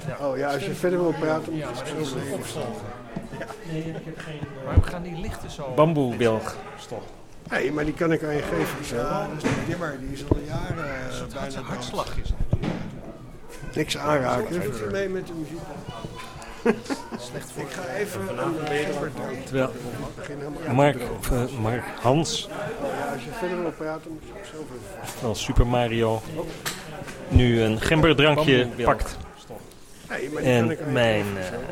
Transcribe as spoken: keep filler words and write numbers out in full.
Ja. Oh ja, als je verder wil praten, moet Ja, je maar het dat zo is leven. opvolgen. Nee, ik heb geen... Maar we gaan die lichten zo... Bamboebilg. Stop. Nee, maar die kan ik aan je geven. Ja, dat is die dimmer, die is al jaren uh, Het bijna zijn dood. hartslag is dat. Niks aanraken. Even mee met de muziek. Slecht voor... Ik ga even een gember doen. Terwijl Begin helemaal Mark, of, uh, Mark Hans, Ja, als je verder wil praten, moet je het zelf even vast. wel Super Mario, nu een gemberdrankje pakt. Nee, maar die kan ik aan En je mijn geven. uh,